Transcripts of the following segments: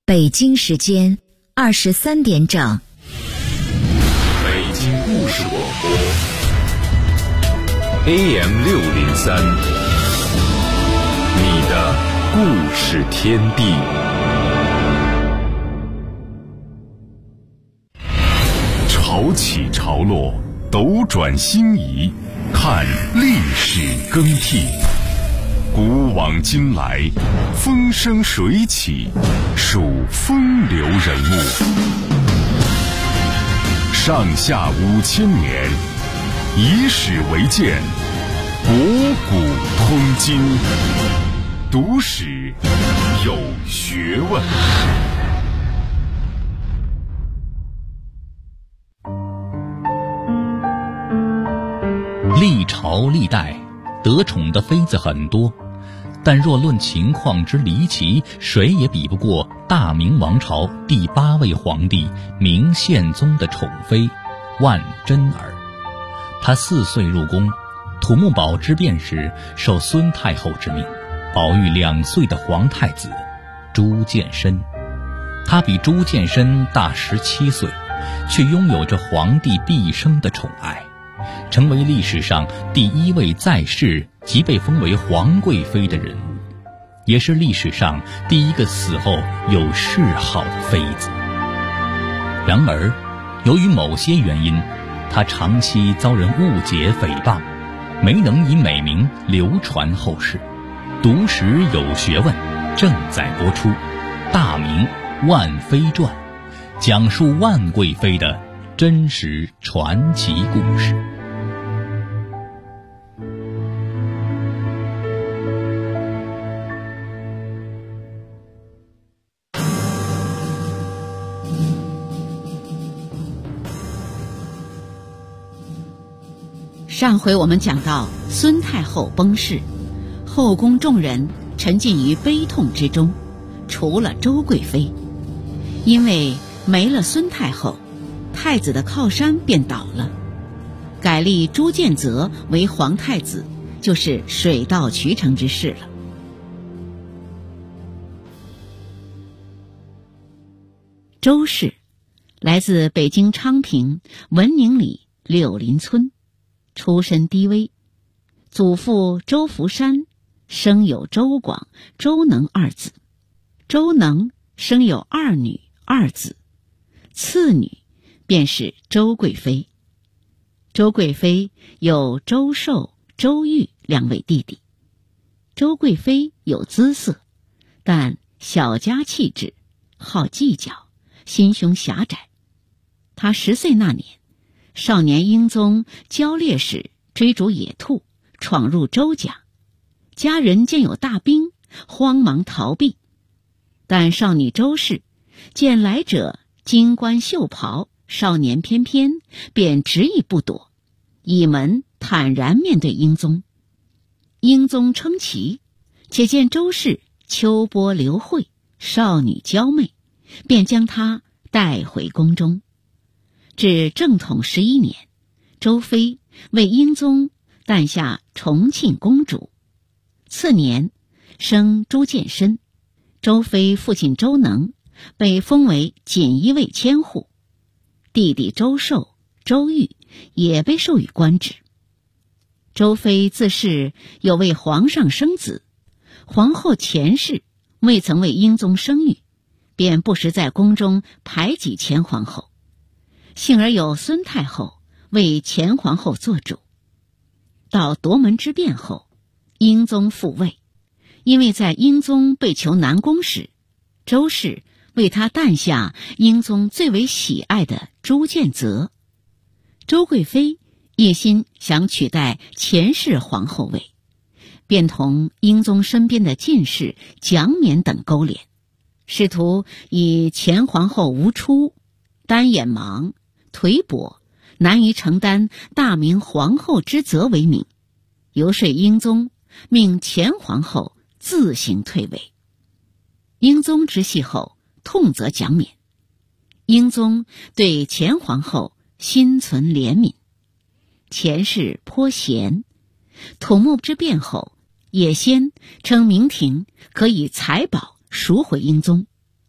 北京时间23点整。 北京故事广播 AM603，你的故事天地。潮起潮落，斗转星移，看历史更替。古往今来，风生水起，数风流人物。上下5000年，以史为鉴，博古通今，读史有学问。 历朝历代得宠的妃子很多，但若论情况之离奇，谁也比不过大明王朝第8位皇帝明宪宗的宠妃万贞儿。她4岁入宫，土木堡之变时受孙太后之命，保育2岁的皇太子朱见深。他比朱见深大17岁，却拥有着皇帝毕生的宠爱，成为历史上第1位在世即被封为皇贵妃的人物，也是历史上第1个死后有谥号的妃子。然而，由于某些原因，她长期遭人误解诽谤，没能以美名流传后世。读史有学问正在播出《大明万妃传》，讲述万贵妃的真实传奇故事。 上回我们讲到孙太后崩逝，后宫众人沉浸于悲痛之中，除了周贵妃。因为没了孙太后，太子的靠山便倒了，改立朱见泽为皇太子，就是水到渠成之事了。周氏来自北京昌平文宁里柳林村，出身低微，祖父周福山生有周广、周能2子，周能生有2女2子，次女便是周贵妃。周贵妃有周寿、周玉2位弟弟。周贵妃有姿色，但小家气质，好计较，心胸狭窄。她10岁那年，少年英宗交猎时追逐野兔，闯入周家，家人见有大兵，慌忙逃避。但少女周氏见来者金冠绣袍，少年翩翩，便执意不躲，倚门坦然面对英宗。英宗称奇，且见周氏秋波流慧，少女娇媚，便将她带回宫中。至正统11年，周妃为英宗诞下重庆公主。次年生朱见深，周妃父亲周能被封为锦衣卫千户，弟弟周寿、周玉也被授予官职。周妃自恃有为皇上生子，皇后前世未曾为英宗生育，便不时在宫中排挤前皇后。幸而有孙太后为前皇后做主。到夺门之变后，英宗复位，因为在英宗被囚南宫时，周氏为他诞下英宗最为喜爱的朱见泽。周贵妃一心想取代前世皇后位，便同英宗身边的进士蒋冕等勾连，试图以前皇后无出、单眼盲、腿跛、难于承担大明皇后之责为名，游说英宗命前皇后自行退位。英宗知悉后痛责蒋冕，英宗对前皇后心存怜悯。前世颇贤，土木之变后，也先称明廷可以财宝赎回英宗。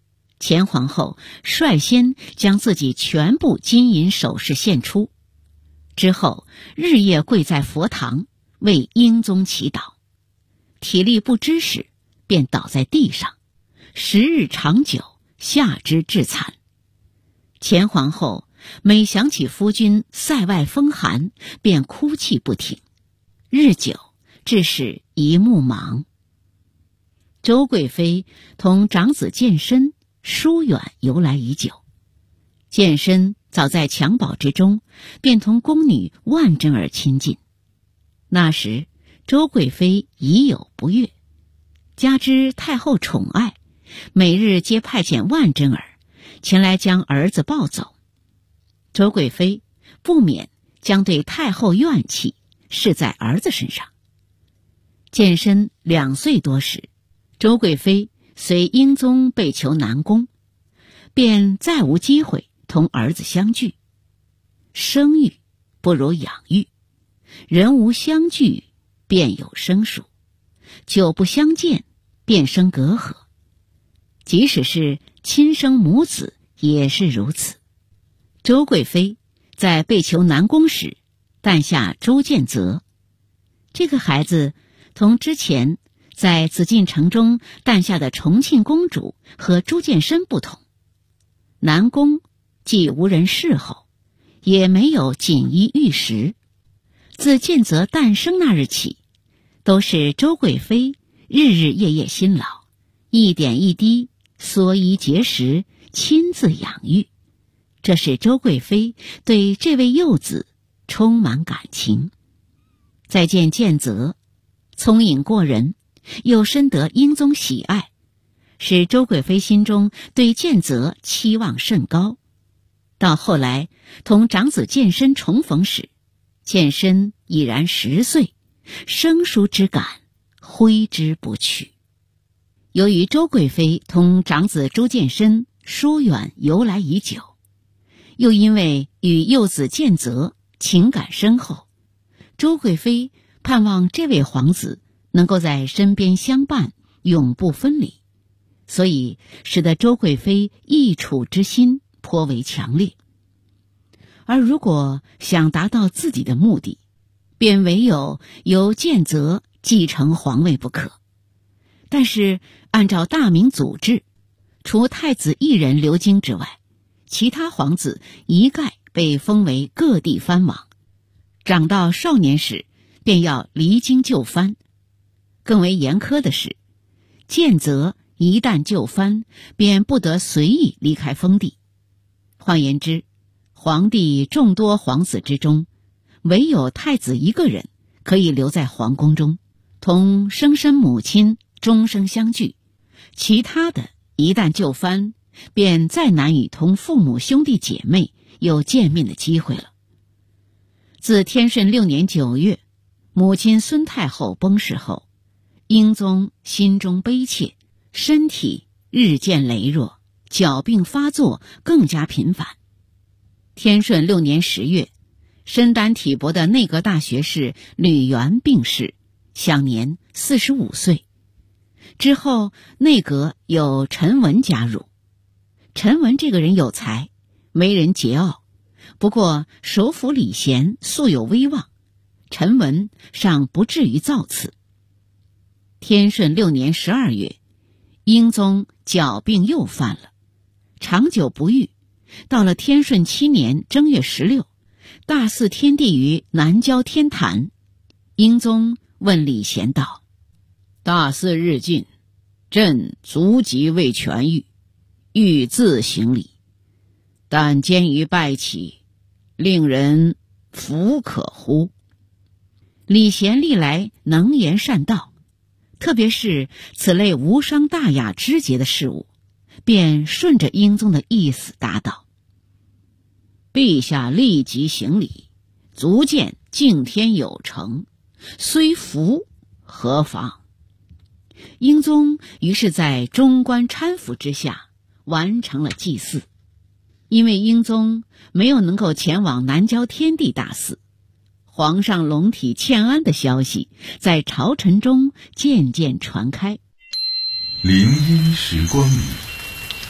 前皇后率先将自己全部金银首饰献出，之后日夜跪在佛堂为英宗祈祷，体力不支时便倒在地上，10日长久，下肢致残。前皇后每想起夫君塞外风寒，便哭泣不停，日久致使一目盲。周贵妃同长子建身疏远由来已久，建身早在襁褓之中便同宫女万贞儿亲近。那时周贵妃已有不悦，加之太后宠爱，每日皆派遣万贞儿前来将儿子抱走。周贵妃不免将对太后怨气施在儿子身上。建身2岁多时，周贵妃随英宗被囚南宫，便再无机会同儿子相聚。生育不如养育，人无相聚便有生疏，久不相见便生隔阂，即使是亲生母子也是如此。周贵妃在被囚南宫时诞下周建泽，这个孩子同之前在紫禁城中诞下的重庆公主和朱见深不同，南宫既无人侍候，也没有锦衣玉食。自建泽诞生那日起，都是周贵妃日日夜夜辛劳，一点一滴缩衣节食，亲自养育。这使周贵妃对这位幼子充满感情。再见建泽聪颖过人，又深得英宗喜爱，使周贵妃心中对建泽期望甚高。到后来同长子建身重逢时，建身已然10岁，生疏之感挥之不去。由于周贵妃同长子朱见深疏远由来已久，又因为与幼子建泽情感深厚，周贵妃盼望这位皇子能够在身边相伴，永不分离，所以使得周贵妃益储之心颇为强烈。而如果想达到自己的目的，便唯有由建泽继承皇位不可。但是按照大明祖制，除太子一人流经之外，其他皇子一概被封为各地藩王，长到少年时便要离京就藩。更为严苛的是，建泽一旦就藩，便不得随意离开封地。换言之，皇帝众多皇子之中，唯有太子一个人可以留在皇宫中，同生身母亲终生相聚，其他的一旦就藩，便再难以同父母兄弟姐妹有见面的机会了。自天顺6年9月，母亲孙太后崩逝后，英宗心中悲切，身体日渐羸弱，脚病发作更加频繁。天顺6年10月，身单体薄的内阁大学士吕元病逝，享年45岁。之后内阁有陈文加入。陈文这个人有才，为人桀骜，不过首辅李贤素有威望，陈文尚不至于造次。天顺6年12月，英宗脚病又犯了，长久不愈。到了天顺7年正月16，大祀天地于南郊天坛。英宗问李贤道：“大祀日近，朕足疾未痊愈，欲自行礼，但监于拜起，令人弗可乎？”李贤历来能言善道，特别是此类无伤大雅之节的事物，便顺着英宗的意思答道：“陛下立即行礼，足见敬天有成，虽服何妨？”英宗于是在中官搀扶之下完成了祭祀。因为英宗没有能够前往南郊天地大祀，皇上龙体欠安的消息在朝臣中渐渐传开。 林荫时光里，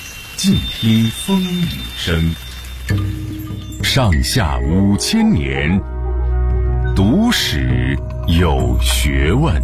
静听风雨声。上下5000年，读史有学问。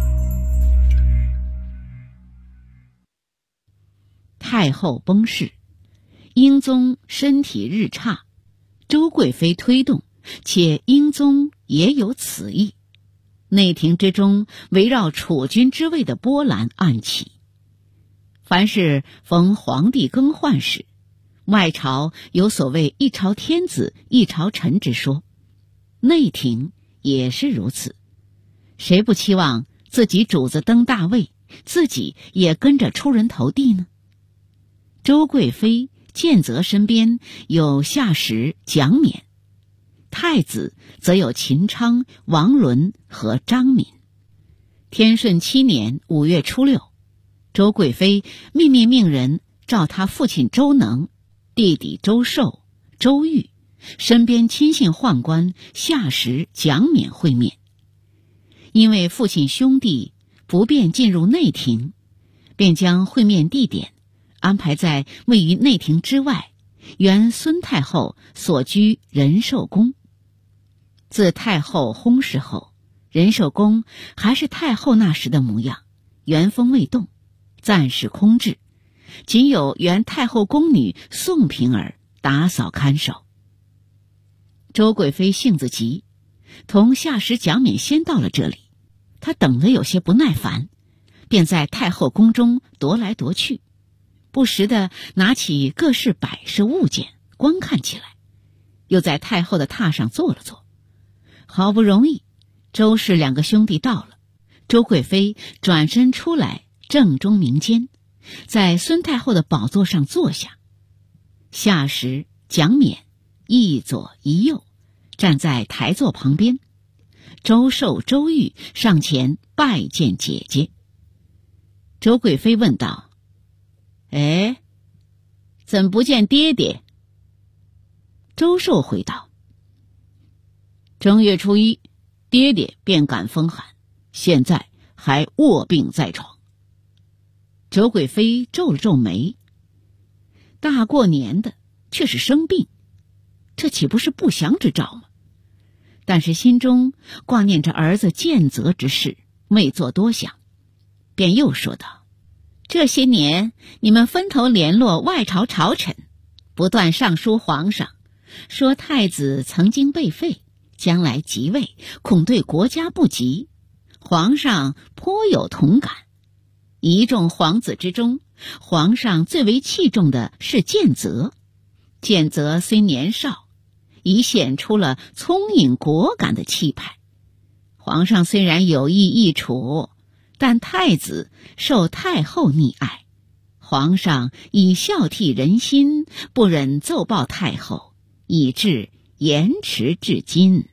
太后崩逝，英宗身体日差，周贵妃推动，且英宗也有此意。内廷之中围绕储君之位的波澜暗起。凡是逢皇帝更换时，外朝有所谓一朝天子一朝臣之说，内廷也是如此。谁不期望自己主子登大位，自己也跟着出人头地呢？周贵妃建则身边有夏时、蒋冕，太子则有秦昌、王伦和张敏。天顺7年5月初6，周贵妃秘密命人召他父亲周能、弟弟周寿、周玉、身边亲信宦官夏时、蒋冕会面。因为父亲兄弟不便进入内廷，便将会面地点安排在位于内廷之外，原孙太后所居仁寿宫。自太后薨逝后，仁寿宫还是太后那时的模样，原封未动，暂时空置，仅有原太后宫女宋平儿打扫看守。周贵妃性子急，同夏时、蒋冕先到了这里，她等得有些不耐烦，便在太后宫中踱来踱去，不时地拿起各式摆设物件观看起来，又在太后的榻上坐了坐。好不容易周氏2个兄弟到了，周贵妃转身出来正中明间，在孙太后的宝座上坐下。夏时、蒋冕一左一右站在台座旁边，周寿、周玉上前拜见姐姐。周贵妃问道：哎，怎不见爹爹？周寿回道：正月初1，爹爹便感风寒，现在还卧病在床。周贵妃皱了皱眉，大过年的却是生病，这岂不是不祥之兆吗？但是心中挂念着儿子建则之事，未做多想，便又说道：这些年你们分头联络外朝朝臣，不断上书皇上，说太子曾经被废，将来即位恐对国家不吉，皇上颇有同感。一众皇子之中，皇上最为器重的是建则。建则虽年少，已显出了聪颖果敢的气派。皇上虽然有意易处，但太子受太后溺爱，皇上以孝悌人心，不忍奏报太后，以致延迟至今。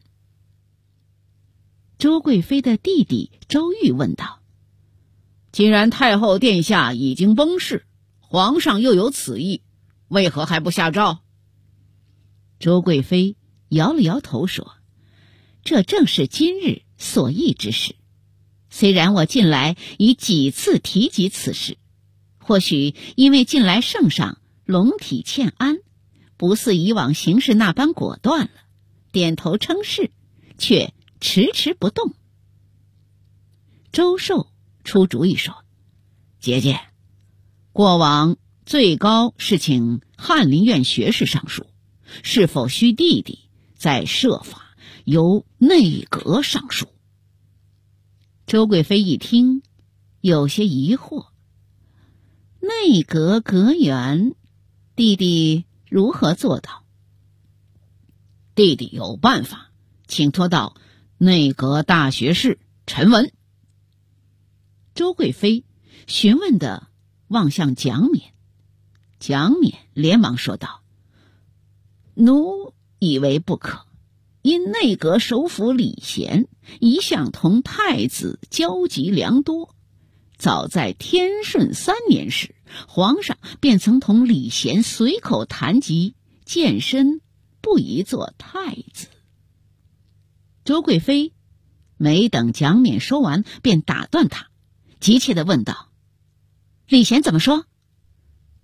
周贵妃的弟弟周玉问道：既然太后殿下已经崩逝，皇上又有此意，为何还不下诏？周贵妃摇了摇头说：这正是今日所议之事。虽然我近来已几次提及此事，或许因为近来圣上龙体欠安，不似以往行事那般果断了，点头称是，却迟迟不动。周寿出主意说：姐姐，过往最高是请翰林院学士上书，是否需弟弟再设法由内阁上书？周贵妃一听，有些疑惑：内阁阁员，弟弟如何做到？弟弟有办法，请托到内阁大学士陈文。周贵妃询问地望向蒋冕，蒋冕连忙说道：奴以为不可，因内阁首辅李贤一向同太子交集良多，早在天顺3年时，皇上便曾同李贤随口谈及健身不宜做太子。周贵妃没等蒋冕说完，便打断他，急切地问道：李贤怎么说？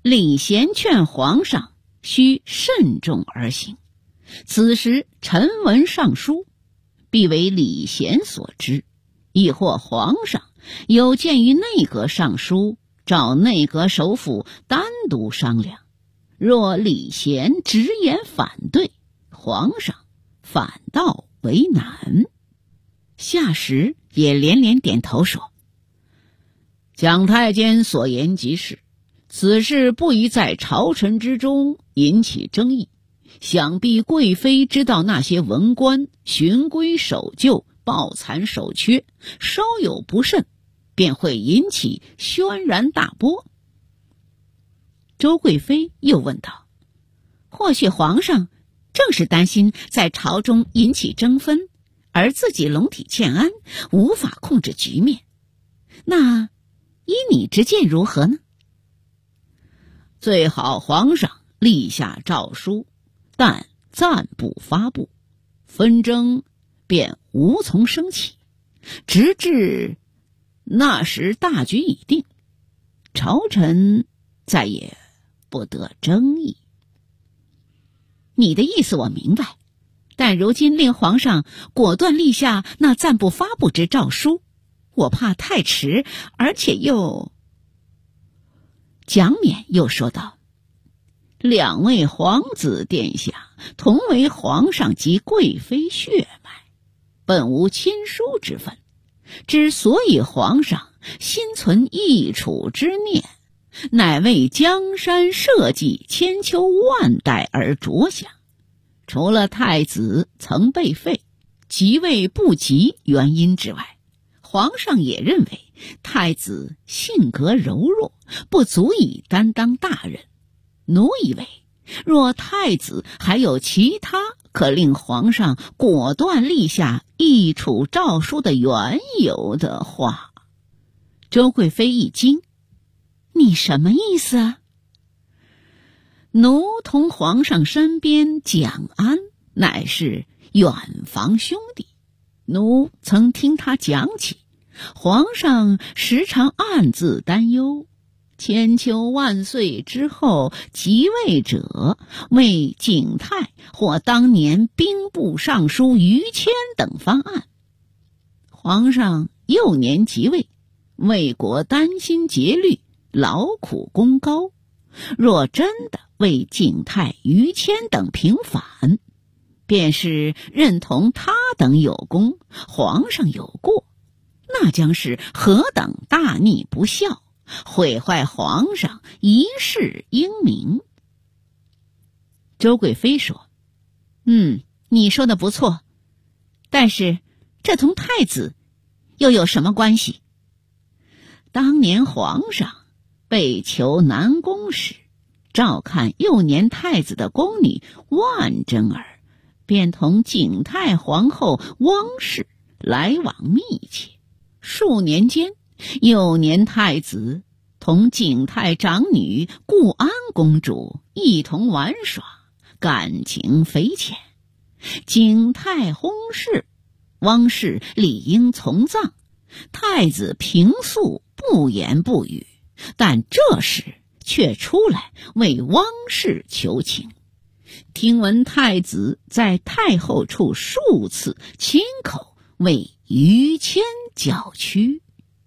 李贤劝皇上须慎重而行，此时臣闻上书，必为李贤所知，亦或皇上有鉴于内阁上书，召内阁首辅单独商量。若李贤直言反对，皇上反倒为难。夏时也连连点头说：蒋太监所言极是，此事不宜在朝臣之中引起争议。想必贵妃知道那些文官循规守旧、抱残守缺，稍有不慎，便会引起轩然大波。周贵妃又问道：或许皇上正是担心在朝中引起争纷，而自己龙体欠安，无法控制局面。那依你之见如何呢？最好皇上立下诏书，但暂不发布，纷争便无从升起，直至那时大局已定，朝臣再也不得争议。你的意思我明白，但如今令皇上果断立下那暂不发布之诏书，我怕太迟，而且又……蒋冕又说道：两位皇子殿下同为皇上及贵妃血脉，本无亲疏之分，之所以皇上心存异楚之念，乃为江山社稷千秋万代而着想。除了太子曾被废，即位不及原因之外，皇上也认为太子性格柔弱，不足以担当大任。奴以为，若太子还有其他可令皇上果断立下易处诏书的缘由的话。周贵妃一惊：你什么意思啊？奴同皇上身边蒋安乃是远房兄弟，奴曾听他讲起，皇上时常暗自担忧，千秋万岁之后即位者为景泰或当年兵部尚书于谦等方案。皇上幼年即位，为国担心节虑，劳苦功高，若真的为景泰、于谦等平反，便是认同他等有功，皇上有过，那将是何等大逆不孝，毁坏皇上一世英名。周贵妃说：你说的不错，但是这同太子又有什么关系？当年皇上被囚南宫时，照看幼年太子的宫女万贞儿，便同景泰皇后汪氏来往密切。数年间，幼年太子同景泰长女固安公主一同玩耍，感情匪浅。景泰薨逝，汪氏理应从葬，太子平素不言不语，但这时却出来为汪氏求情。听闻太子在太后处数次亲口为于谦叫屈。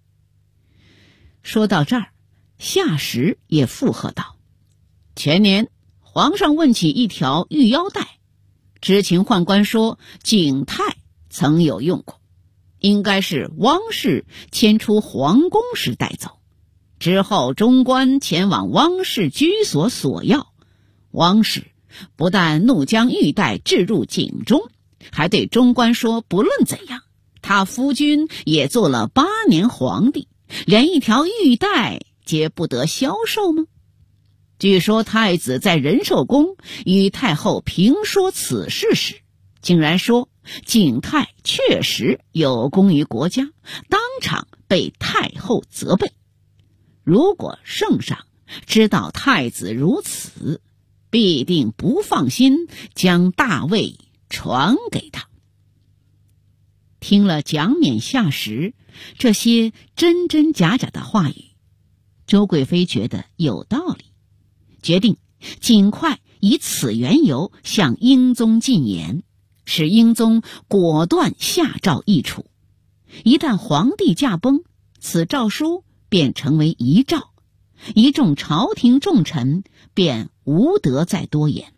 说到这儿，夏时也附和道：前年皇上问起一条玉腰带，知情宦官说景泰曾有用过，应该是汪氏迁出皇宫时带走，之后中官前往汪氏居所索要，汪氏不但怒将玉带置入井中，还对中官说不论怎样，他夫君也做了8年皇帝，连一条玉带皆不得销售吗？据说太子在仁寿宫与太后评说此事时，竟然说景泰确实有功于国家，当场被太后责备。如果圣上知道太子如此，必定不放心将大位传给他。听了蒋冕、夏时这些真真假假的话语，周贵妃觉得有道理， 决定尽快以此缘由向英宗进言，使英宗果断下诏议处。一旦皇帝驾崩，此诏书便成为遗诏，一众朝廷重臣便无得再多言。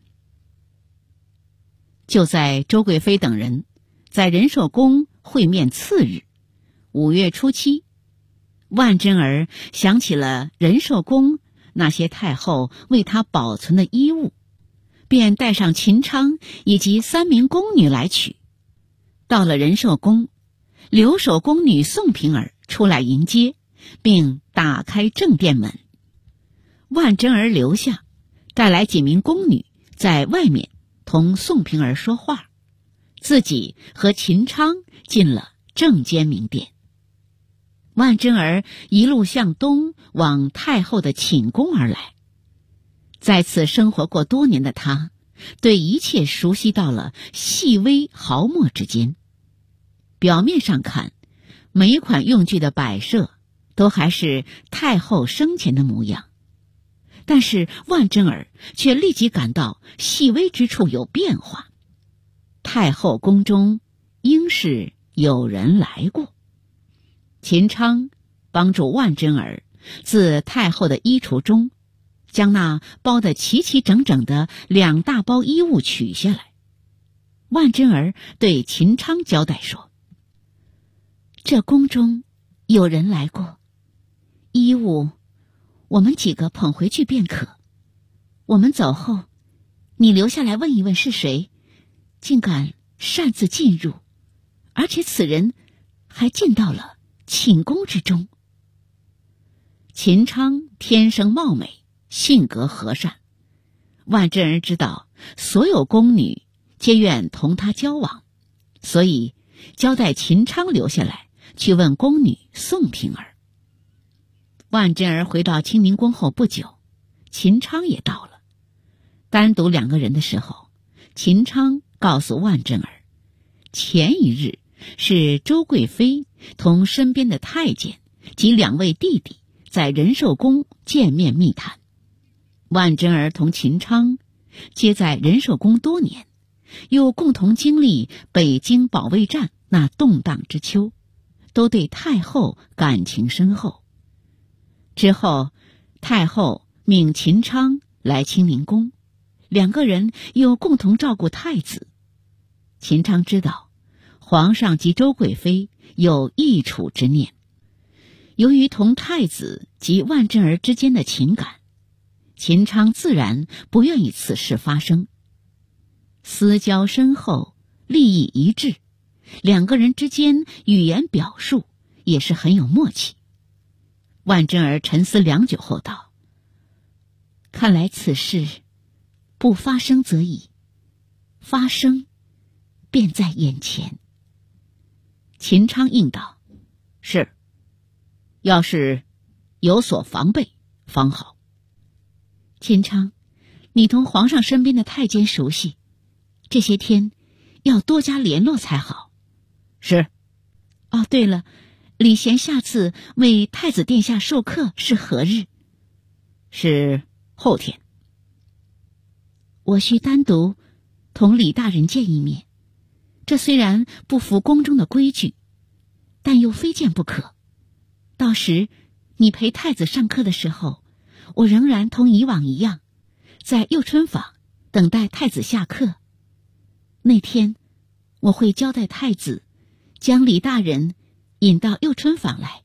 就在周贵妃等人在仁寿宫会面次日，5月初7，万贞儿想起了仁寿宫那些太后为她保存的衣物，便带上秦昌以及3名宫女来取。到了仁寿宫，留守宫女宋平儿出来迎接，并打开正殿门。万贞儿留下，带来几名宫女在外面同宋平儿说话，自己和秦昌进了正间明殿。万贞儿一路向东往太后的寝宫而来。在此生活过多年的她，对一切熟悉到了细微毫末之间。表面上看，每一款用具的摆设都还是太后生前的模样，但是万贞儿却立即感到细微之处有变化。太后宫中应是有人来过。秦昌帮助万贞儿自太后的衣橱中将那包得齐齐整整的2大包衣物取下来。万贞儿对秦昌交代说：这宫中有人来过，衣物我们几个捧回去便可。我们走后，你留下来问一问是谁，竟敢擅自进入，而且此人还进到了寝宫之中。秦昌天生貌美，性格和善，万贞儿知道所有宫女皆愿同他交往，所以交代秦昌留下来去问宫女宋平儿。万贞儿回到清宁宫后不久，秦昌也到了。单独2个人的时候，秦昌告诉万贞儿，前一日是周贵妃同身边的太监及2位弟弟在仁寿宫见面密谈。万贞儿同秦昌皆在仁寿宫多年，又共同经历北京保卫战那动荡之秋，都对太后感情深厚。之后，太后命秦昌来清宁宫，2个人又共同照顾太子。秦昌知道皇上及周贵妃有议处之念，由于同太子及万贞儿之间的情感，秦昌自然不愿意此事发生。私交深厚，利益一致，2个人之间语言表述也是很有默契。万贞儿沉思良久后道：看来此事不发生则已，发生便在眼前。秦昌应道：是，要是有所防备方好。秦昌，你同皇上身边的太监熟悉，这些天要多加联络才好。是。哦，对了，礼贤下次为太子殿下授课是何日？是后天。我需单独同李大人见一面，这虽然不符宫中的规矩，但又非见不可。到时你陪太子上课的时候，我仍然同以往一样，在佑春坊等待太子下课。那天我会交代太子将李大人引到佑春坊来。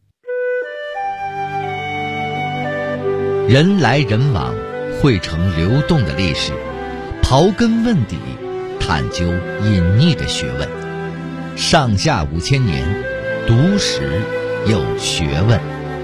人来人往，汇成流动的历史，刨根问底，探究隐匿的学问。上下5000年，读史有学问。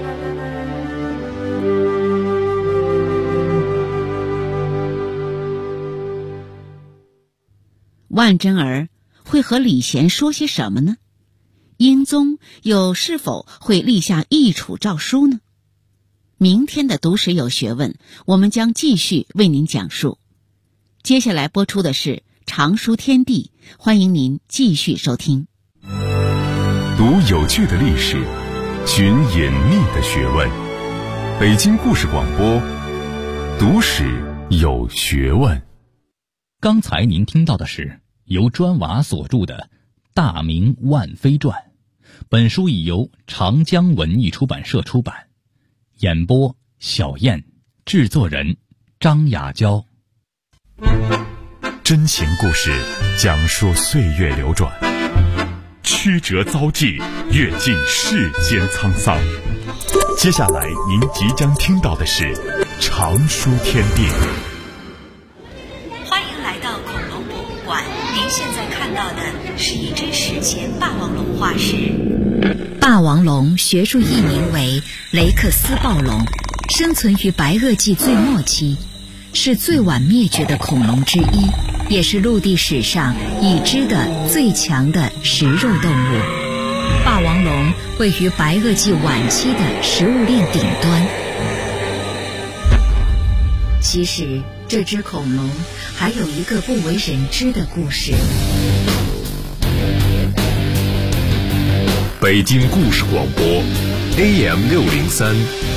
万贞儿会和李贤说些什么呢？英宗又是否会立下议处诏书呢？明天的读史有学问，我们将继续为您讲述。接下来播出的是常书天地，欢迎您继续收听。 读有趣的历史，寻隐秘的学问。北京故事广播， 读史有学问。 刚才您听到的是由专娃所著的《大明万妃传》，本书已由长江文艺出版社出版。演播小燕，制作人张雅娇。 真情故事讲述岁月流转，曲折遭际，阅尽世间沧桑。接下来您即将听到的是常书天地。 欢迎来到恐龙博物馆，您现在看到的是一只史前霸王龙化石。霸王龙学术译名为雷克斯暴龙，生存于白垩纪最末期，是最晚灭绝的恐龙之一，也是陆地史上已知的最强的食肉动物。霸王龙位于白垩纪晚期的食物链顶端。其实这只恐龙还有一个不为人知的故事。 北京故事广播 AM603，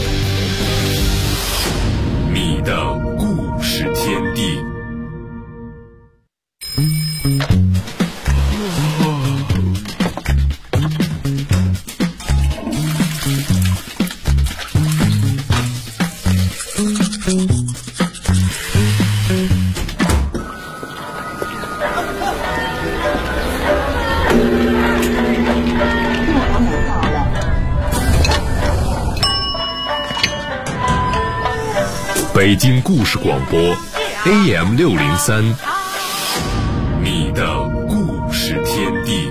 你的故事天地。北京故事广播 AM603， 你的故事天地。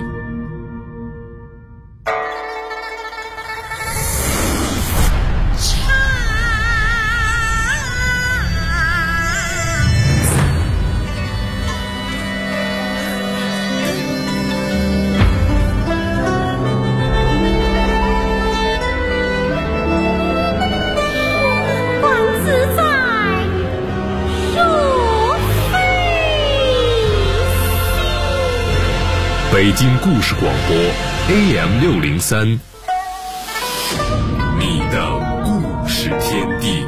北京故事广播 AM603， 你的故事天地。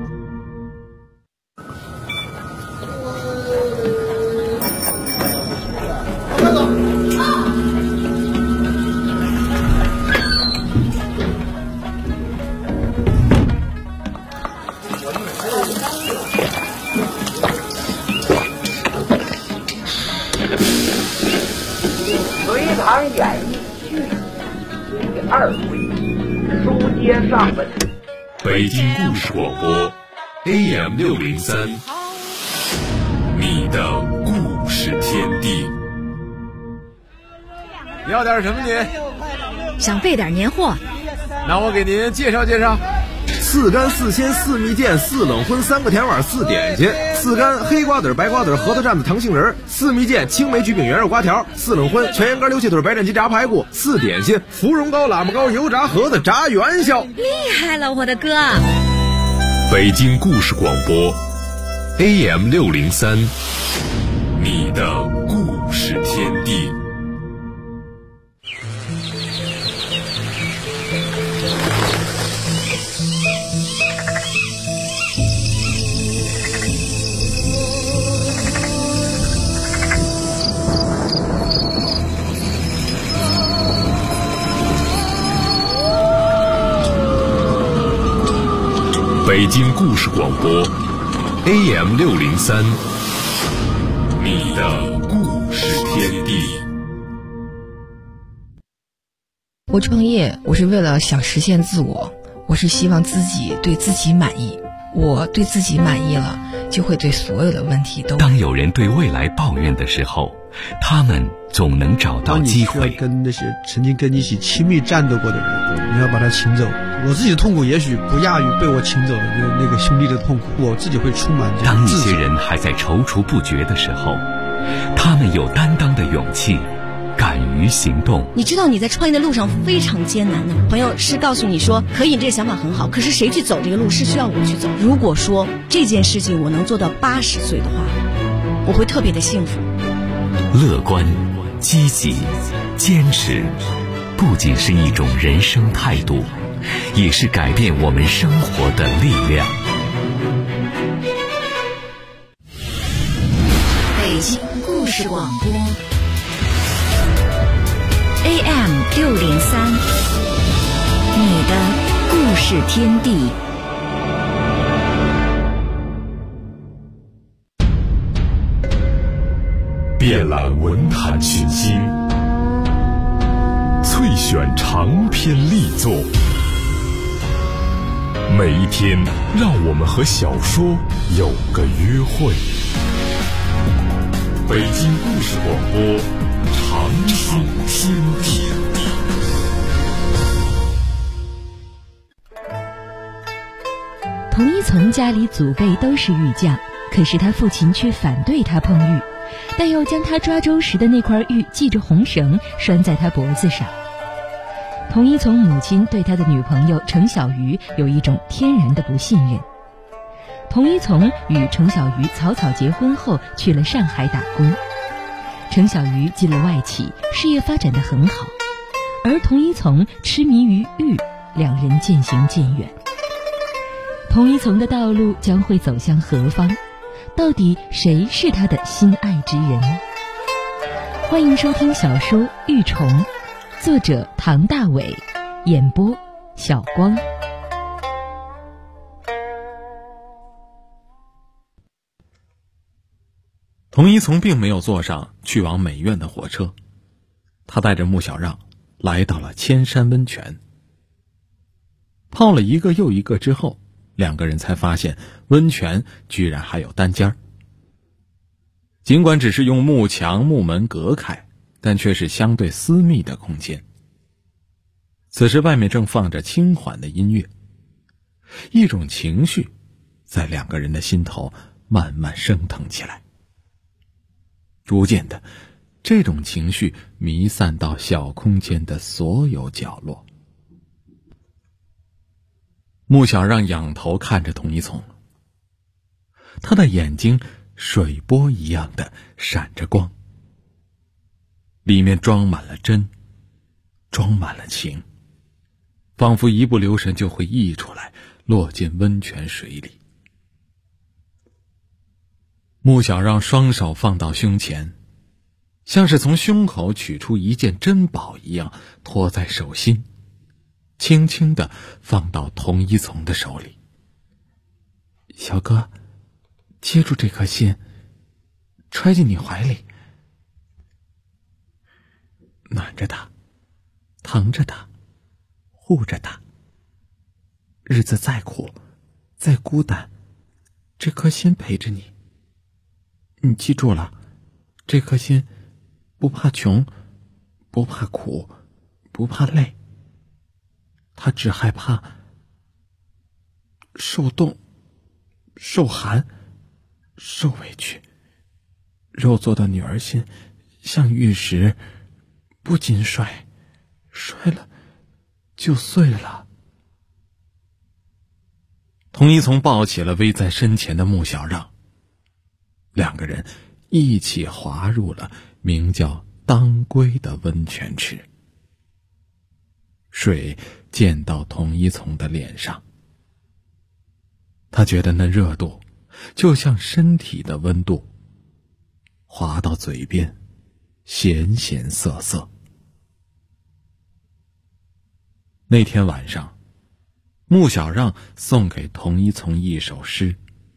演义续第2回，书接上文。 北京故事广播 AM603， 你的故事天地。 要点什么您？ 想备点年货， 那我给您介绍介绍。4干4鲜4蜜饯4冷荤3个甜碗4点心，4干黑瓜子白瓜子核桃蘸子糖杏仁，4蜜饯青梅橘饼圆肉瓜条，4冷荤全羊肝溜气腿白斩鸡炸排骨，4点心芙蓉糕喇嘛糕油炸盒子炸元宵。 厉害了，我的哥！ 北京故事广播 AM603， 你的故事天地。北京故事广播 AM603， 你的故事天地。 我创业，我是为了想实现自我，我是希望自己对自己满意。我对自己满意了，就会对所有的问题都。 当有人对未来抱怨的时候，他们总能找到机会。 当你需要跟那些曾经跟你一起亲密战斗过的人，你要把他请走。我自己的痛苦也许不亚于被我请走的那个兄弟的痛苦，我自己会充满。 当一些人还在踌躇不决的时候，他们有担当的勇气，敢于行动。 你知道你在创业的路上非常艰难的，朋友是告诉你说可以，这个想法很好，可是谁去走这个路是需要我去走。如果说这件事情我能做到80岁的话，我会特别的幸福。 乐观、积极、坚持，不仅是一种人生态度，也是改变我们生活的力量。 事广播 AM603，你的故事天地。 遍览文坛群星，萃选长篇力作，每一天让我们和小说有个约会。北京故事广播，长长天地。 童一从家里祖辈都是玉匠，可是他父亲却反对他碰玉，但又将他抓周时的那块玉系着红绳拴在他脖子上。童一从母亲对他的女朋友程小鱼有一种天然的不信任。童一从与程小鱼草草结婚后去了上海打工，程小鱼进了外企，事业发展得很好，而童一从痴迷于玉，两人渐行渐远。童一从的道路将会走向何方？到底谁是他的心爱之人？欢迎收听小说《玉虫》，作者唐大伟，演播小光。 童一从并没有坐上去往美院的火车，他带着穆小让来到了千山温泉。泡了一个又一个之后，两个人才发现温泉居然还有单间儿。尽管只是用木墙木门隔开，但却是相对私密的空间。此时外面正放着轻缓的音乐，一种情绪在两个人的心头慢慢升腾起来。逐渐的，这种情绪弥散到小空间的所有角落。穆小让仰头看着童一从，他的眼睛水波一样的闪着光，里面装满了真，装满了情，仿佛一不留神就会溢出来，落进温泉水里。穆小让双手放到胸前，像是从胸口取出一件珍宝一样，托在手心，轻轻地放到童一从的手里。小哥，接住这颗心，揣进你怀里，暖着它，疼着它，护着它。日子再苦，再孤单，这颗心陪着你。你记住了，这颗心不怕穷，不怕苦，不怕累，他只害怕受冻、受寒、受委屈。肉做的女儿心像玉石，不禁摔，摔了就碎了。童一从抱起了偎在身前的穆小让，两个人一起滑入了名叫当归的温泉池。水溅到童一从的脸上，他觉得那热度就像身体的温度，滑到嘴边，咸咸涩涩。那天晚上，穆小让送给童一从一首诗：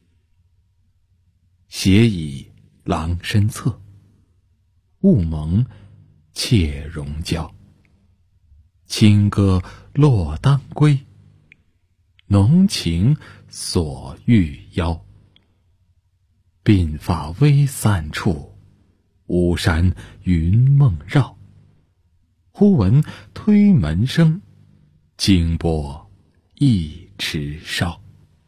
斜倚廊深侧，雾蒙妾容娇。清歌落当归，浓情锁玉腰。鬓发微散处，巫山云梦绕。忽闻推门声，惊波一池烧。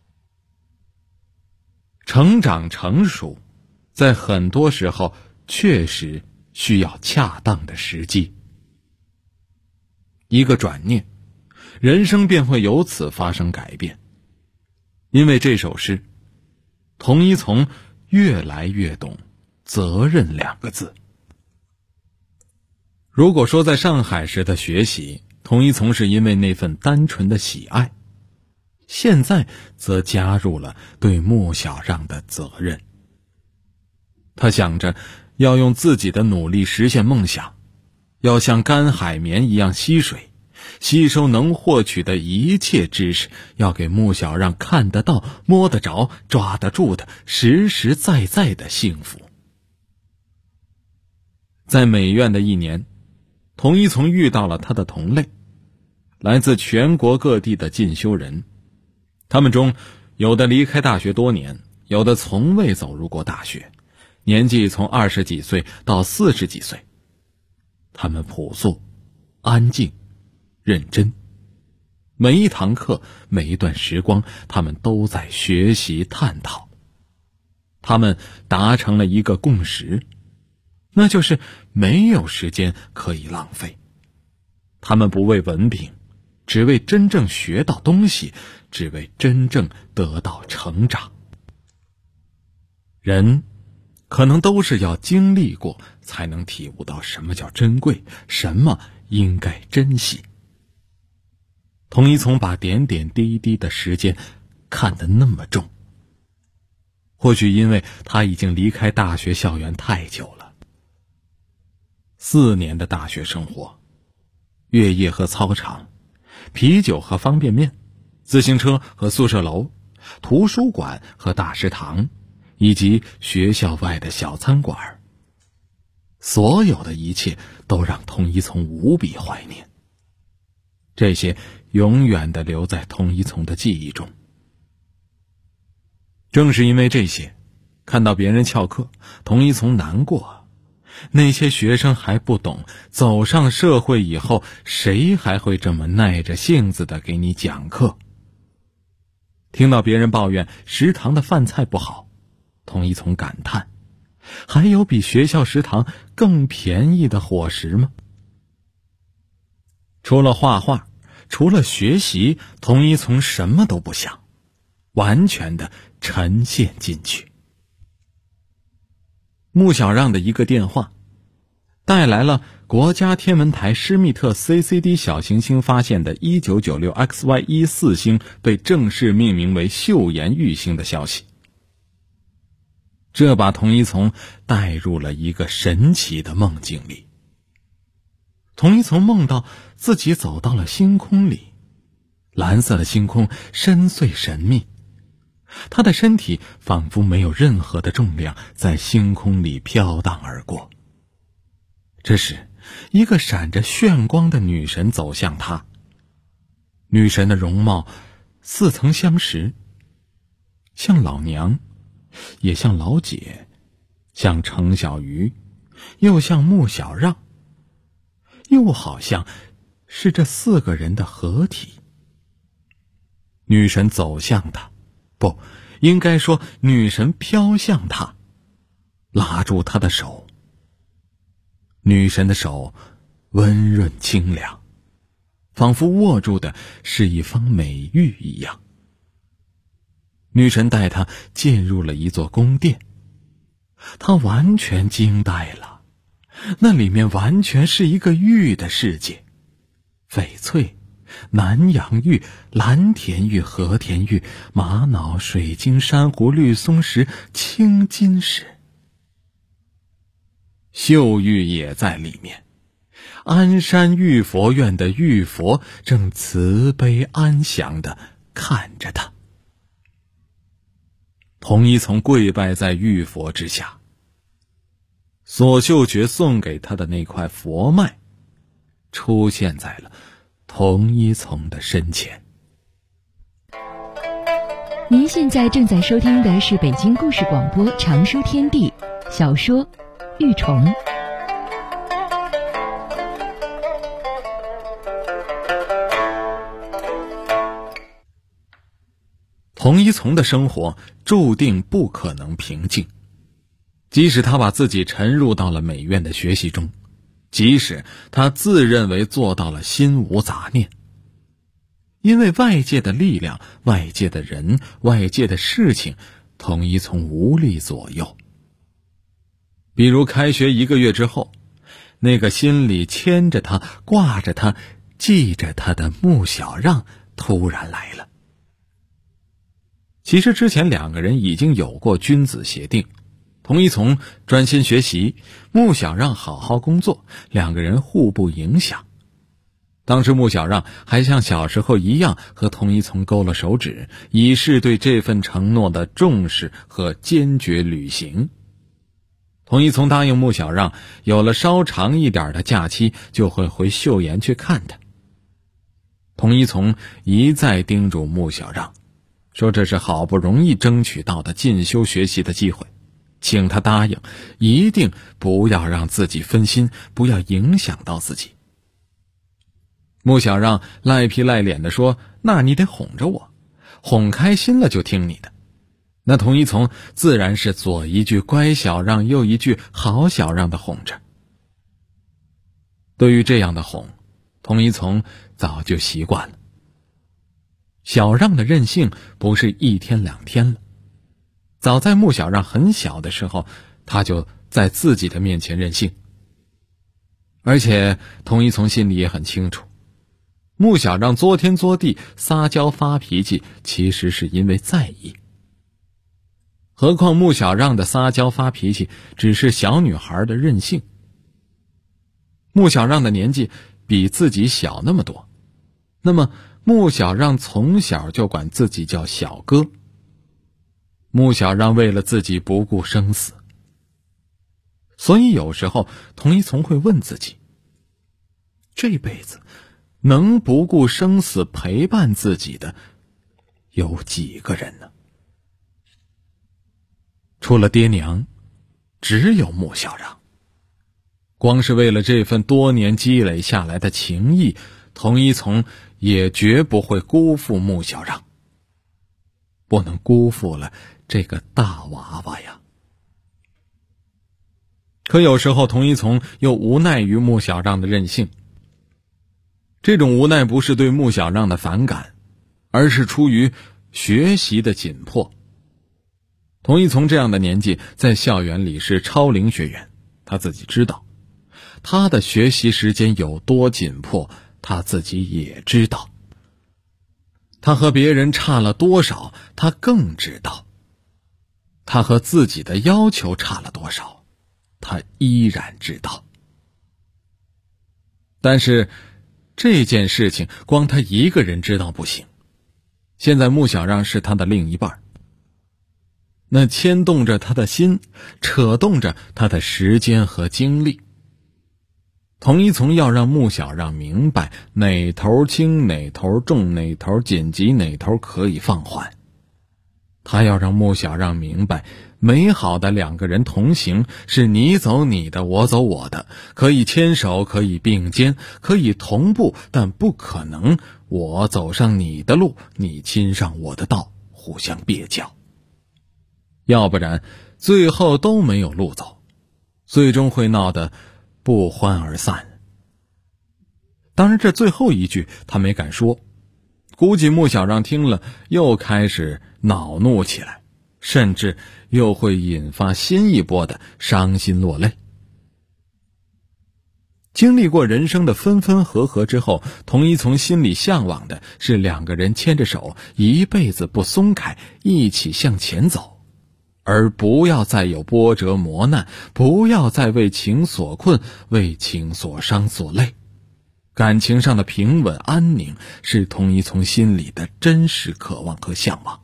成长成熟，在很多时候确实需要恰当的时机。一个转念，人生便会由此发生改变。因为这首诗，童一从越来越懂责任两个字。如果说在上海时的学习，童一从是因为那份单纯的喜爱，现在则加入了对穆小让的责任。他想着要用自己的努力实现梦想，要像干海绵一样吸水，吸收能获取的一切知识，要给穆小让看得到、摸得着、抓得住的实实在在的幸福。在美院的一年，童一从遇到了他的同类，来自全国各地的进修人，他们中有的离开大学多年，有的从未走入过大学，年纪从20几岁到40几岁。他们朴素、安静、认真，每一堂课，每一段时光，他们都在学习探讨。他们达成了一个共识，那就是没有时间可以浪费。他们不为文凭，只为真正学到东西，只为真正得到成长。人可能都是要经历过，才能体悟到什么叫珍贵，什么应该珍惜。童一从把点点滴滴的时间看得那么重，或许因为他已经离开大学校园太久了。4年的大学生活，月夜和操场，啤酒和方便面，自行车和宿舍楼，图书馆和大食堂，以及学校外的小餐馆，所有的一切都让童一从无比怀念。这些永远地留在童一从的记忆中。正是因为这些，看到别人翘课，童一从难过。那些学生还不懂，走上社会以后，谁还会这么耐着性子地给你讲课？听到别人抱怨食堂的饭菜不好，童一从感叹，还有比学校食堂更便宜的伙食吗？除了画画，除了学习，童一从什么都不想，完全的沉陷进去。穆小让的一个电话，带来了国家天文台施密特 CCD 小行星发现的1996 XY14 星被正式命名为岫岩玉星的消息。这把童一从带入了一个神奇的梦境里。童一从梦到自己走到了星空里，蓝色的星空深邃神秘，他的身体仿佛没有任何的重量，在星空里飘荡而过。这时，一个闪着炫光的女神走向他。女神的容貌似曾相识，像老娘，也像老姐，像程小鱼，又像穆小让，又好像是这4个人的合体。女神走向他，不，应该说女神飘向他，拉住他的手。女神的手温润清凉，仿佛握住的是一方美玉一样。女神带他进入了一座宫殿，他完全惊呆了，那里面完全是一个玉的世界，翡翠、南洋玉、蓝田玉、和田玉、玛瑙、水晶、珊瑚、绿松石、青金石，岫玉也在里面。鞍山玉佛院的玉佛正慈悲安详地看着他。童一从跪拜在玉佛之下，索秀觉送给他的那块佛脉出现在了童一从的身前。 您现在正在收听的是北京故事广播长书天地小说《玉虫》。 童一从的生活注定不可能平静，即使他把自己沉入到了美院的学习中，即使他自认为做到了心无杂念，因为外界的力量、外界的人、外界的事情，童一从无力左右。比如开学1个月之后，那个心里牵着他、挂着他、记着他的穆小让突然来了。其实之前2个人已经有过君子协定， 童一从专心学习，穆小让好好工作，两个人互不影响。当时穆小让还像小时候一样和童一从勾了手指，以示对这份承诺的重视和坚决履行。童一从答应穆小让，有了稍长一点的假期就会回岫岩去看他。童一从一再叮嘱穆小让，说这是好不容易争取到的进修学习的机会，请他答应，一定不要让自己分心，不要影响到自己。穆小让赖皮赖脸地说，那你得哄着我，哄开心了就听你的。那童一从自然是左一句乖小让，右一句好小让的哄着。对于这样的哄，童一从早就习惯了。小让的任性不是一天两天了，早在穆小让很小的时候，他就在自己的面前任性。而且童一从心里也很清楚，穆小让作天作地撒娇发脾气，其实是因为在意。何况穆小让的撒娇发脾气只是小女孩的任性。穆小让的年纪比自己小那么多，那么穆小让从小就管自己叫小哥。穆小让为了自己不顾生死，所以有时候童一从会问自己，这辈子能不顾生死陪伴自己的有几个人呢？除了爹娘，只有穆小让。光是为了这份多年积累下来的情谊，童一从也绝不会辜负穆小让，不能辜负了这个大娃娃呀。可有时候童一从又无奈于穆小让的任性，这种无奈不是对穆小让的反感，而是出于学习的紧迫。童一从这样的年纪在校园里是超龄学员，他自己知道他的学习时间有多紧迫，他自己也知道他和别人差了多少，他更知道他和自己的要求差了多少，他依然知道。但是这件事情光他一个人知道不行，现在穆小让是他的另一半，那牵动着他的心，扯动着他的时间和精力。童一从要让穆小让明白哪头轻哪头重，哪头紧急哪头可以放缓。他要让穆小让明白，美好的两个人同行是你走你的，我走我的，可以牵手，可以并肩，可以同步，但不可能我走上你的路，你亲上我的道，互相蹩脚。要不然最后都没有路走，最终会闹得不欢而散。当然这最后一句他没敢说，估计穆小让听了又开始恼怒起来，甚至又会引发新一波的伤心落泪。经历过人生的分分合合之后，童一从心里向往的是两个人牵着手，一辈子不松开，一起向前走，而不要再有波折磨难，不要再为情所困，为情所伤所累。感情上的平稳安宁是童一从心里的真实渴望和向往。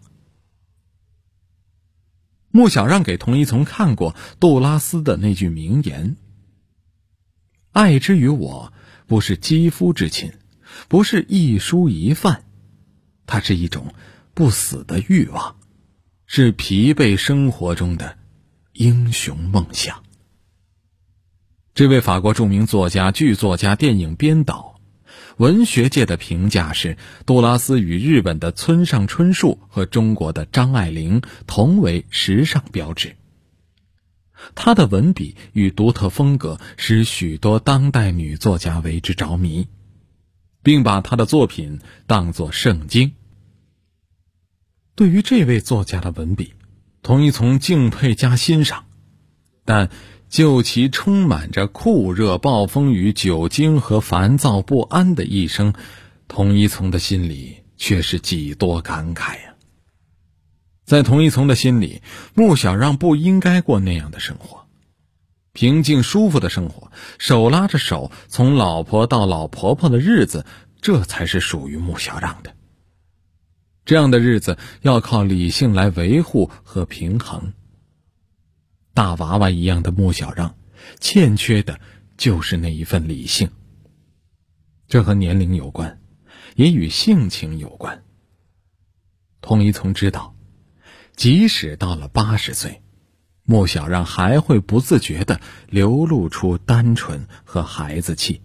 穆小让给童一从看过杜拉斯的那句名言，爱之于我不是肌肤之亲，不是一蔬一饭，它是一种不死的欲望，是疲惫生活中的英雄梦想。这位法国著名作家、剧作家、电影编导，文学界的评价是杜拉斯与日本的村上春树和中国的张爱玲同为时尚标志。他的文笔与独特风格使许多当代女作家为之着迷，并把他的作品当作圣经。对于这位作家的文笔，童一从敬佩加欣赏，但就其充满着酷热、暴风雨、酒精和烦躁不安的一生，童一从的心里却是几多感慨呀。 在童一从的心里，穆小让不应该过那样的生活。平静舒服的生活，手拉着手从老婆到老婆婆的日子，这才是属于穆小让的。这样的日子要靠理性来维护和平衡。大娃娃一样的穆小让，欠缺的就是那一份理性。这和年龄有关，也与性情有关。童一从知道，即使到了80岁，穆小让还会不自觉地流露出单纯和孩子气。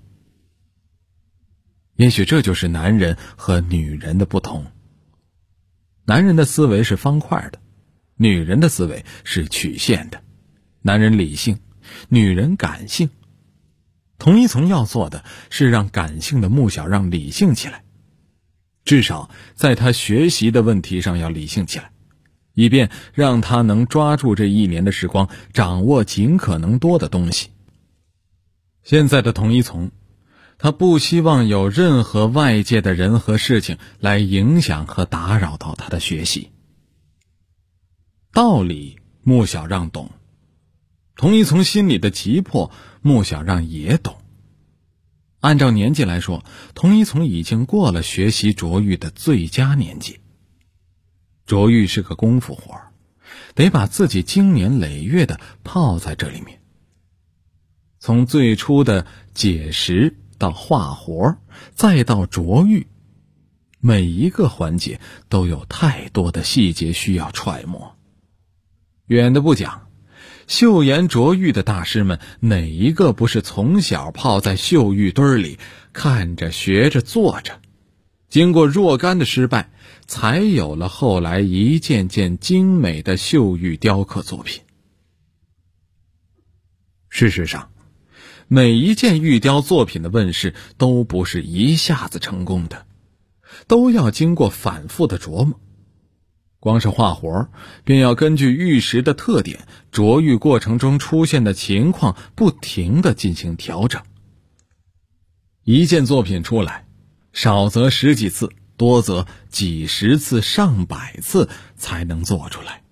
也许这就是男人和女人的不同。男人的思维是方块的，女人的思维是曲线的。男人理性，女人感性。童一从要做的是让感性的穆小让理性起来，至少在他学习的问题上要理性起来，以便让他能抓住这1年的时光，掌握尽可能多的东西。现在的童一从，他不希望有任何外界的人和事情来影响和打扰到他的学习。道理穆小让懂，童一从心里的急迫穆小让也懂。按照年纪来说，童一从已经过了学习琢玉的最佳年纪。琢玉是个功夫活，得把自己经年累月的泡在这里面。从最初的解石到画活，再到琢玉，每一个环节都有太多的细节需要揣摩。远的不讲，岫岩琢玉的大师们，哪一个不是从小泡在岫玉堆里，看着学着做着，经过若干的失败，才有了后来一件件精美的岫玉雕刻作品。事实上，每一件玉雕作品的问世都不是一下子成功的，都要经过反复的琢磨。光是画活，便要根据玉石的特点、琢玉过程中出现的情况，不停地进行调整。一件作品出来，少则10几次，多则几十次、上百次才能做出来。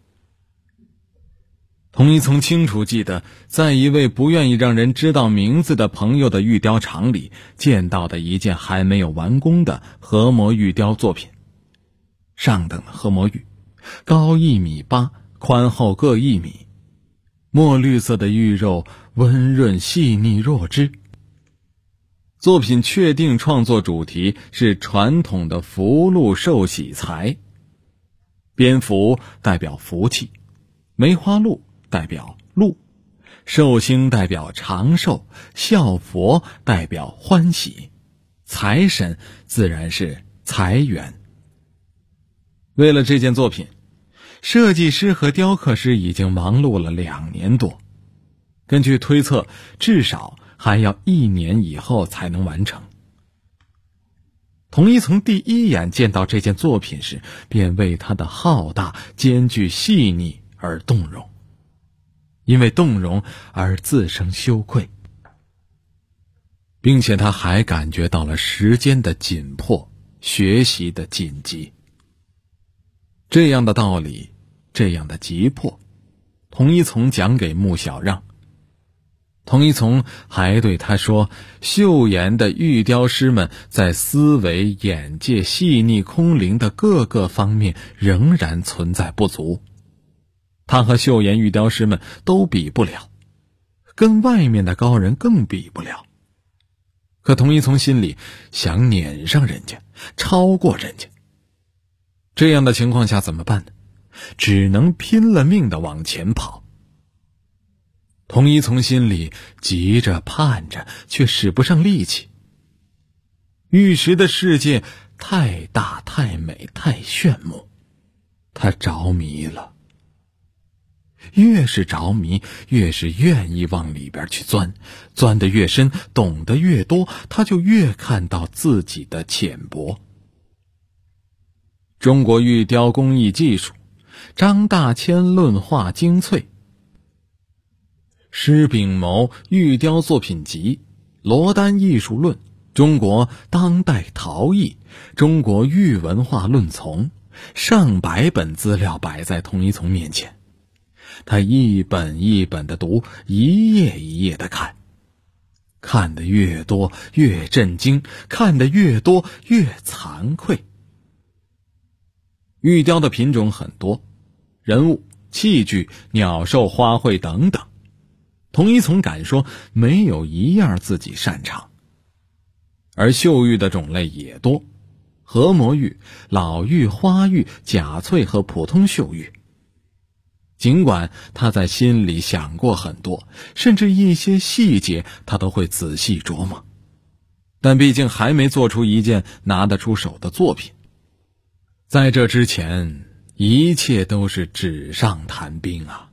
童一从清楚记得，在一位不愿意让人知道名字的朋友的玉雕厂里见到的一件还没有完工的合模玉雕作品。上等的合模玉，高1.8米，宽厚各1米，墨绿色的玉肉温润细腻若脂。作品确定创作主题是传统的福禄寿喜财，蝙蝠代表福气，梅花鹿代表禄，寿星代表长寿，孝佛代表欢喜，财神自然是财源。为了这件作品，设计师和雕刻师已经忙碌了2年多，根据推测，至少还要1年以后才能完成。童一从第一眼见到这件作品时，便为它的浩大、兼具细腻而动容，因为动容而自生羞愧，并且他还感觉到了时间的紧迫，学习的紧急。这样的道理，这样的急迫，童一从讲给穆小让。童一从还对他说，岫岩的玉雕师们在思维、眼界细腻空灵的各个方面仍然存在不足，他和岫岩玉雕师们都比不了，跟外面的高人更比不了。可童一从心里想撵上人家，超过人家。这样的情况下怎么办呢？只能拼了命地往前跑。童一从心里急着盼着，却使不上力气。玉石的世界太大、太美、太炫目，他着迷了。越是着迷，越是愿意往里边去钻，钻得越深，懂得越多，他就越看到自己的浅薄。中国玉雕工艺技术，张大千论画精粹，施秉谋玉雕作品集，罗丹艺术论，中国当代陶艺，中国玉文化论丛， 上百本资料摆在童一从面前，他一本一本地读，一页一页地看，看得越多越震惊，看得越多越惭愧。玉雕的品种很多，人物、器具、鸟兽、花卉等等，童一从敢说没有一样自己擅长。而绣玉的种类也多，合模玉、老玉、花玉、假翠和普通绣玉。尽管他在心里想过很多，甚至一些细节他都会仔细琢磨，但毕竟还没做出一件拿得出手的作品。在这之前，一切都是纸上谈兵啊。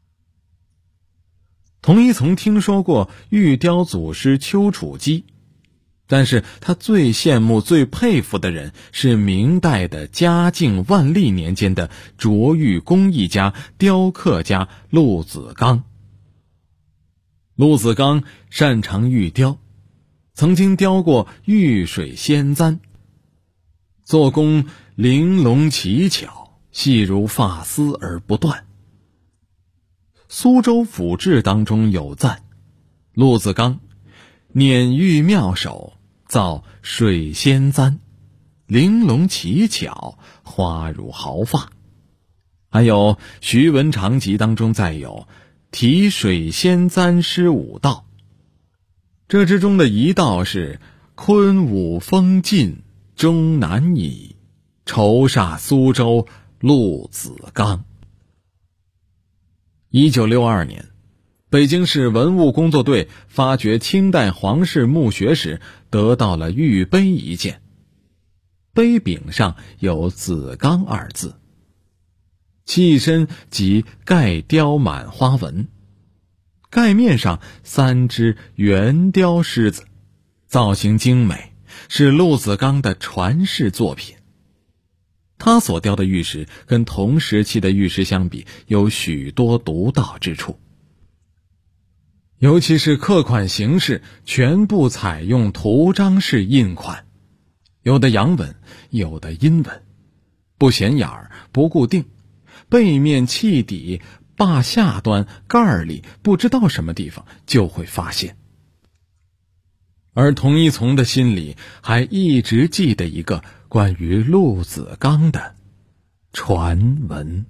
童一从听说过玉雕祖师丘处机，但是他最羡慕最佩服的人是明代的嘉靖、万历年间的琢玉工艺家、雕刻家陆子刚。陆子刚擅长玉雕，曾经雕过玉水仙簪，做工玲珑奇巧，细如发丝而不断。苏州府志当中有赞，陆子刚捻玉妙手，造水仙簪，玲珑奇巧，花如毫发。还有徐文长集当中再有题水仙簪诗5道，这之中的一道是昆武风尽终难已，愁煞苏州陆子刚。1962年，北京市文物工作队发掘清代皇室墓穴时，得到了玉碑一件，碑柄上有子刚2字，器身及盖雕满花纹，盖面上3只圆雕狮子，造型精美，是陆子刚的传世作品。他所雕的玉石跟同时期的玉石相比，有许多独到之处，尤其是刻款形式全部采用图章式印款，有的阳文，有的阴文，不显眼儿，不固定，背面器底把下端盖里不知道什么地方就会发现。而童一从的心里还一直记得一个关于陆子刚的传闻。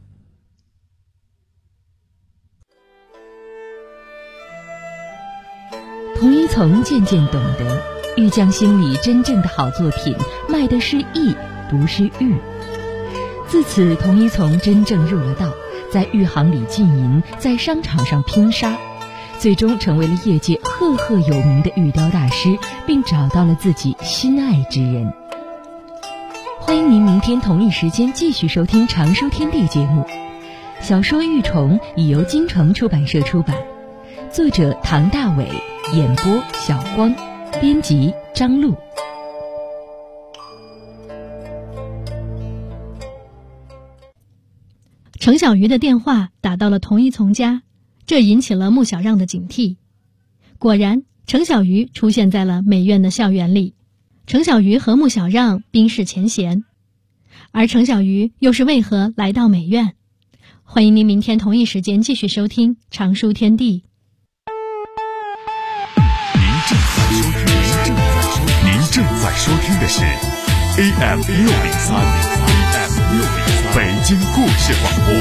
童一从渐渐懂得，玉匠心里真正的好作品卖的是艺，不是玉。自此，童一从真正入了道，在玉行里浸淫，在商场上拼杀，最终成为了业界赫赫有名的玉雕大师，并找到了自己心爱之人。欢迎您明天同一时间继续收听《常书天地》节目。小说《玉虫》已由京城出版社出版，作者唐大伟，演播小光，编辑张璐。 程小鱼的电话打到了童一从家，这引起了穆小让的警惕。果然，程小鱼出现在了美院的校园里。程小鱼和穆小让冰释前嫌，而程小鱼又是为何来到美院？欢迎您明天同一时间继续收听《常书天地》。 您正在收听的是 AM 603北京故事广播。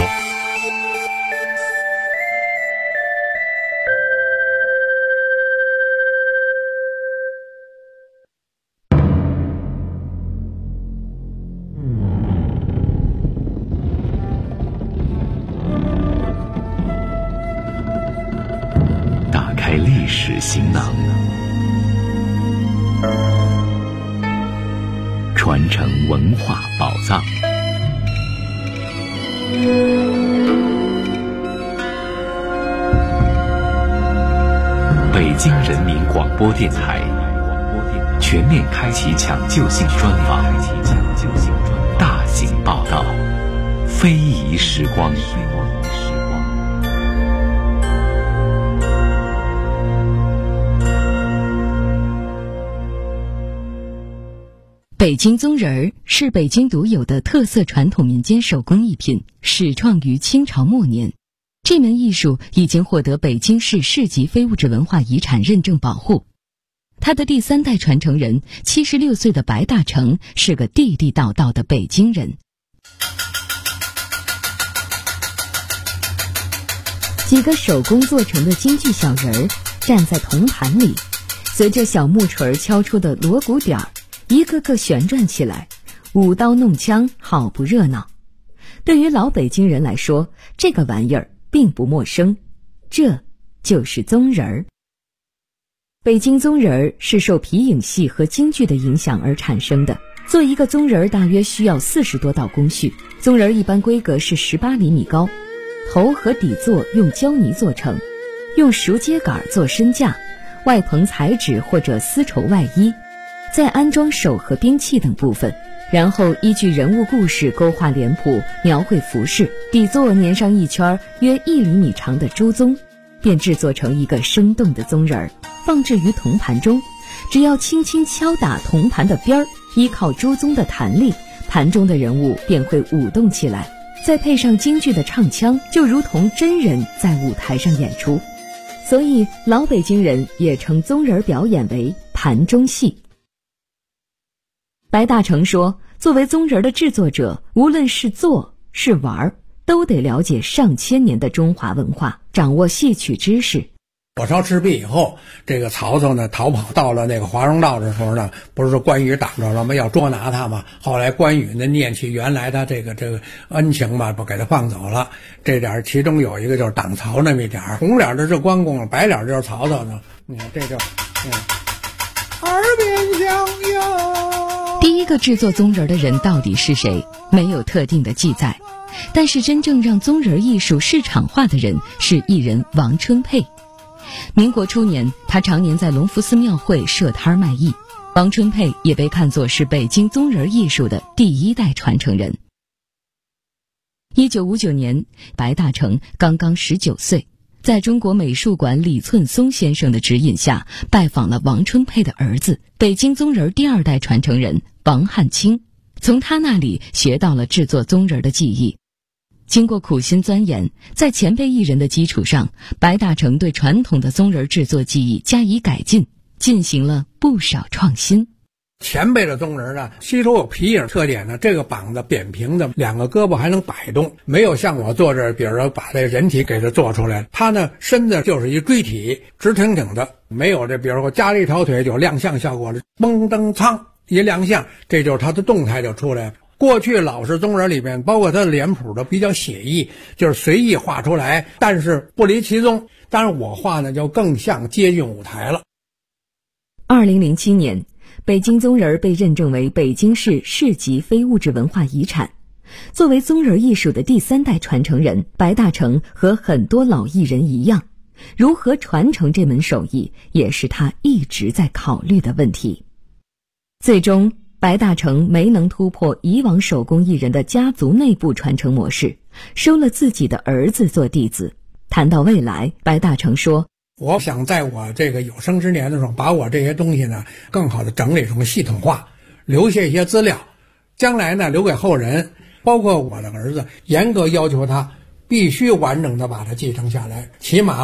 打开历史行囊，传承文化宝藏。北京人民广播电台全面开启抢救性专访，大型报道，非遗时光。 北京宗人儿是北京独有的特色传统民间手工艺品，始创于清朝末年。这门艺术已经获得北京市市级非物质文化遗产认证保护。他的第3代传承人76岁的白大成是个地地道道的北京人。几个手工做成的京剧小人儿站在铜盘里，随着小木锤敲出的锣鼓点儿，一个个旋转起来，舞刀弄枪，好不热闹。对于老北京人来说，这个玩意儿并不陌生，这就是宗人儿。北京宗人儿是受皮影戏和京剧的影响而产生的。做一个宗人儿大约需要40多道工序，宗人儿一般规格是18厘米高，头和底座用胶泥做成，用熟秸秆做身架，外棚彩纸或者丝绸外衣，再安装手和兵器等部分，然后依据人物故事勾画脸谱，描绘服饰，底座粘上一圈约1厘米长的猪鬃，便制作成一个生动的宗人儿，放置于铜盘中。只要轻轻敲打铜盘的边儿，依靠猪鬃的弹力，盘中的人物便会舞动起来，再配上京剧的唱腔，就如同真人在舞台上演出。所以老北京人也称宗人表演为盘中戏。白大成说，作为宗人的制作者，无论是做是玩，都得了解上千年的中华文化，掌握戏曲知识。 火烧赤壁以后，这个曹操呢逃跑到了那个华容道的时候呢，不是关羽挡着了吗？要捉拿他嘛。后来关羽呢念起原来他这个恩情嘛，不给他放走了。这点其中有一个就是挡曹那么一点，红脸的是关公，白脸就是曹操呢。你看这就耳边响哟。 第一个制作宗人的人到底是谁？没有特定的记载，但是真正让宗人艺术市场化的人是艺人王春佩。民国初年，他常年在隆福寺庙会设摊卖艺。王春佩也被看作是北京宗人艺术的第1代传承人。1959年，白大成刚刚19岁，在中国美术馆李寸松先生的指引下，拜访了王春佩的儿子，北京宗人第2代传承人王汉卿，从他那里学到了制作宗人的技艺。经过苦心钻研，在前辈艺人的基础上，白大成对传统的宗人制作技艺加以改进，进行了不少创新。 前辈的宗人呢，吸收有皮影特点呢，这个膀子扁平的，2个胳膊还能摆动，没有像我做这，比如说把这人体给它做出来，他呢身子就是一锥体，直挺挺的，没有这比如说加了一条腿就亮相效果了，嘣噔苍一亮相，这就是他的动态就出来了。过去老式宗人里面，包括他的脸谱的比较写意，就是随意画出来，但是不离其宗。当然我画呢就更像接近舞台了。 2007年，北京宗人被认证为北京市市级非物质文化遗产。作为宗人艺术的第3代传承人，白大成和很多老艺人一样，如何传承这门手艺，也是他一直在考虑的问题。最终白大成没能突破以往手工艺人的家族内部传承模式，收了自己的儿子做弟子。谈到未来，白大成说， 我想在我这个有生之年的时候，把我这些东西呢更好的整理成系统化，留下一些资料，将来呢留给后人，包括我的儿子，严格要求他必须完整的把它继承下来，起码